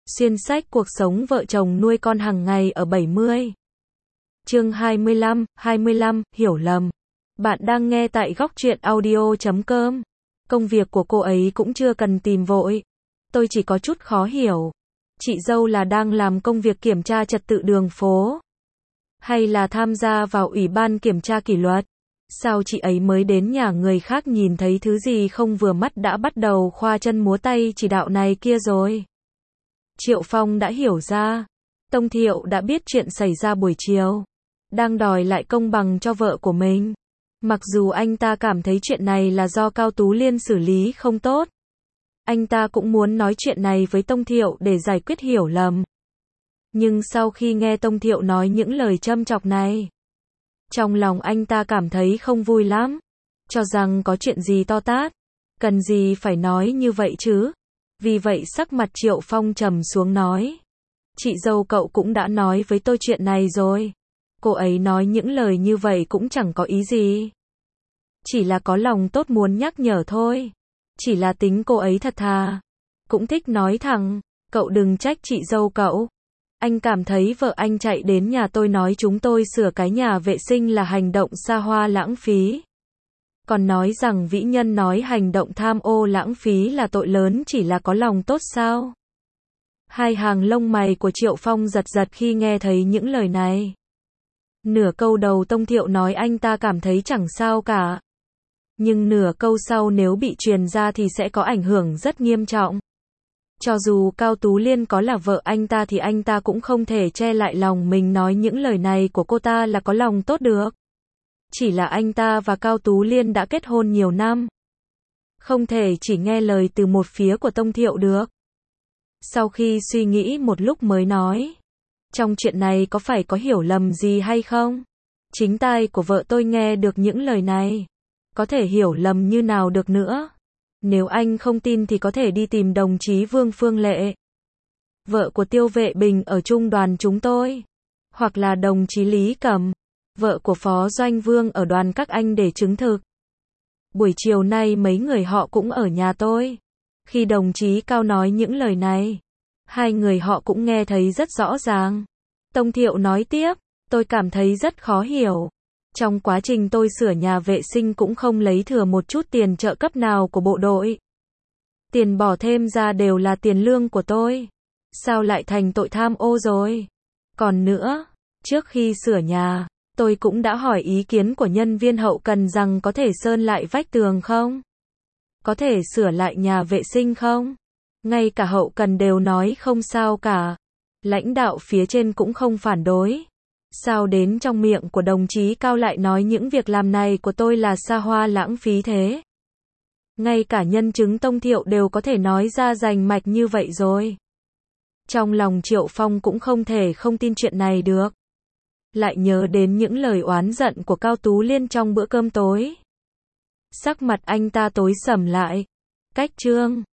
Xuyên sách cuộc sống vợ chồng nuôi con hàng ngày ở 70. Chương 25, hiểu lầm. Bạn đang nghe tại góc truyện audio.com. Công việc của cô ấy cũng chưa cần tìm vội. Tôi chỉ có chút khó hiểu. Chị dâu là đang làm công việc kiểm tra trật tự đường phố? Hay là tham gia vào ủy ban kiểm tra kỷ luật? Sao chị ấy mới đến nhà người khác nhìn thấy thứ gì không vừa mắt đã bắt đầu khoa chân múa tay chỉ đạo này kia rồi? Triệu Phong đã hiểu ra. Tông Thiệu đã biết chuyện xảy ra buổi chiều. Đang đòi lại công bằng cho vợ của mình. Mặc dù anh ta cảm thấy chuyện này là do Cao Tú Liên xử lý không tốt. Anh ta cũng muốn nói chuyện này với Tông Thiệu để giải quyết hiểu lầm. Nhưng sau khi nghe Tông Thiệu nói những lời châm chọc này, trong lòng anh ta cảm thấy không vui lắm. Cho rằng có chuyện gì to tát. Cần gì phải nói như vậy chứ? Vì vậy sắc mặt Triệu Phong trầm xuống nói. Chị dâu cậu cũng đã nói với tôi chuyện này rồi. Cô ấy nói những lời như vậy cũng chẳng có ý gì. Chỉ là có lòng tốt muốn nhắc nhở thôi. Chỉ là tính cô ấy thật thà. Cũng thích nói thẳng. Cậu đừng trách chị dâu cậu. Anh cảm thấy vợ anh chạy đến nhà tôi nói chúng tôi sửa cái nhà vệ sinh là hành động xa hoa lãng phí. Còn nói rằng vĩ nhân nói hành động tham ô lãng phí là tội lớn chỉ là có lòng tốt sao? Hai hàng lông mày của Triệu Phong giật giật khi nghe thấy những lời này. Nửa câu đầu Tông Thiệu nói anh ta cảm thấy chẳng sao cả. Nhưng nửa câu sau nếu bị truyền ra thì sẽ có ảnh hưởng rất nghiêm trọng. Cho dù Cao Tú Liên có là vợ anh ta thì anh ta cũng không thể che lại lòng mình nói những lời này của cô ta là có lòng tốt được. Chỉ là anh ta và Cao Tú Liên đã kết hôn nhiều năm. Không thể chỉ nghe lời từ một phía của Tông Thiệu được. Sau khi suy nghĩ một lúc mới nói. Trong chuyện này có phải có hiểu lầm gì hay không? Chính tai của vợ tôi nghe được những lời này. Có thể hiểu lầm như nào được nữa? Nếu anh không tin thì có thể đi tìm đồng chí Vương Phương Lệ. Vợ của Tiêu Vệ Bình ở trung đoàn chúng tôi. Hoặc là đồng chí Lý Cẩm. Vợ của Phó Doanh Vương ở đoàn các anh để chứng thực. Buổi chiều nay mấy người họ cũng ở nhà tôi. Khi đồng chí Cao nói những lời này, hai người họ cũng nghe thấy rất rõ ràng. Tông Thiệu nói tiếp, tôi cảm thấy rất khó hiểu. Trong quá trình tôi sửa nhà vệ sinh cũng không lấy thừa một chút tiền trợ cấp nào của bộ đội. Tiền bỏ thêm ra đều là tiền lương của tôi. Sao lại thành tội tham ô rồi? Còn nữa, trước khi sửa nhà, tôi cũng đã hỏi ý kiến của nhân viên hậu cần rằng có thể sơn lại vách tường không? Có thể sửa lại nhà vệ sinh không? Ngay cả hậu cần đều nói không sao cả. Lãnh đạo phía trên cũng không phản đối. Sao đến trong miệng của đồng chí Cao lại nói những việc làm này của tôi là xa hoa lãng phí thế? Ngay cả nhân chứng Tông Thiệu đều có thể nói ra rành mạch như vậy rồi. Trong lòng Triệu Phong cũng không thể không tin chuyện này được. Lại nhớ đến những lời oán giận của Cao Tú Liên trong bữa cơm tối. Sắc mặt anh ta tối sầm lại. Cách chương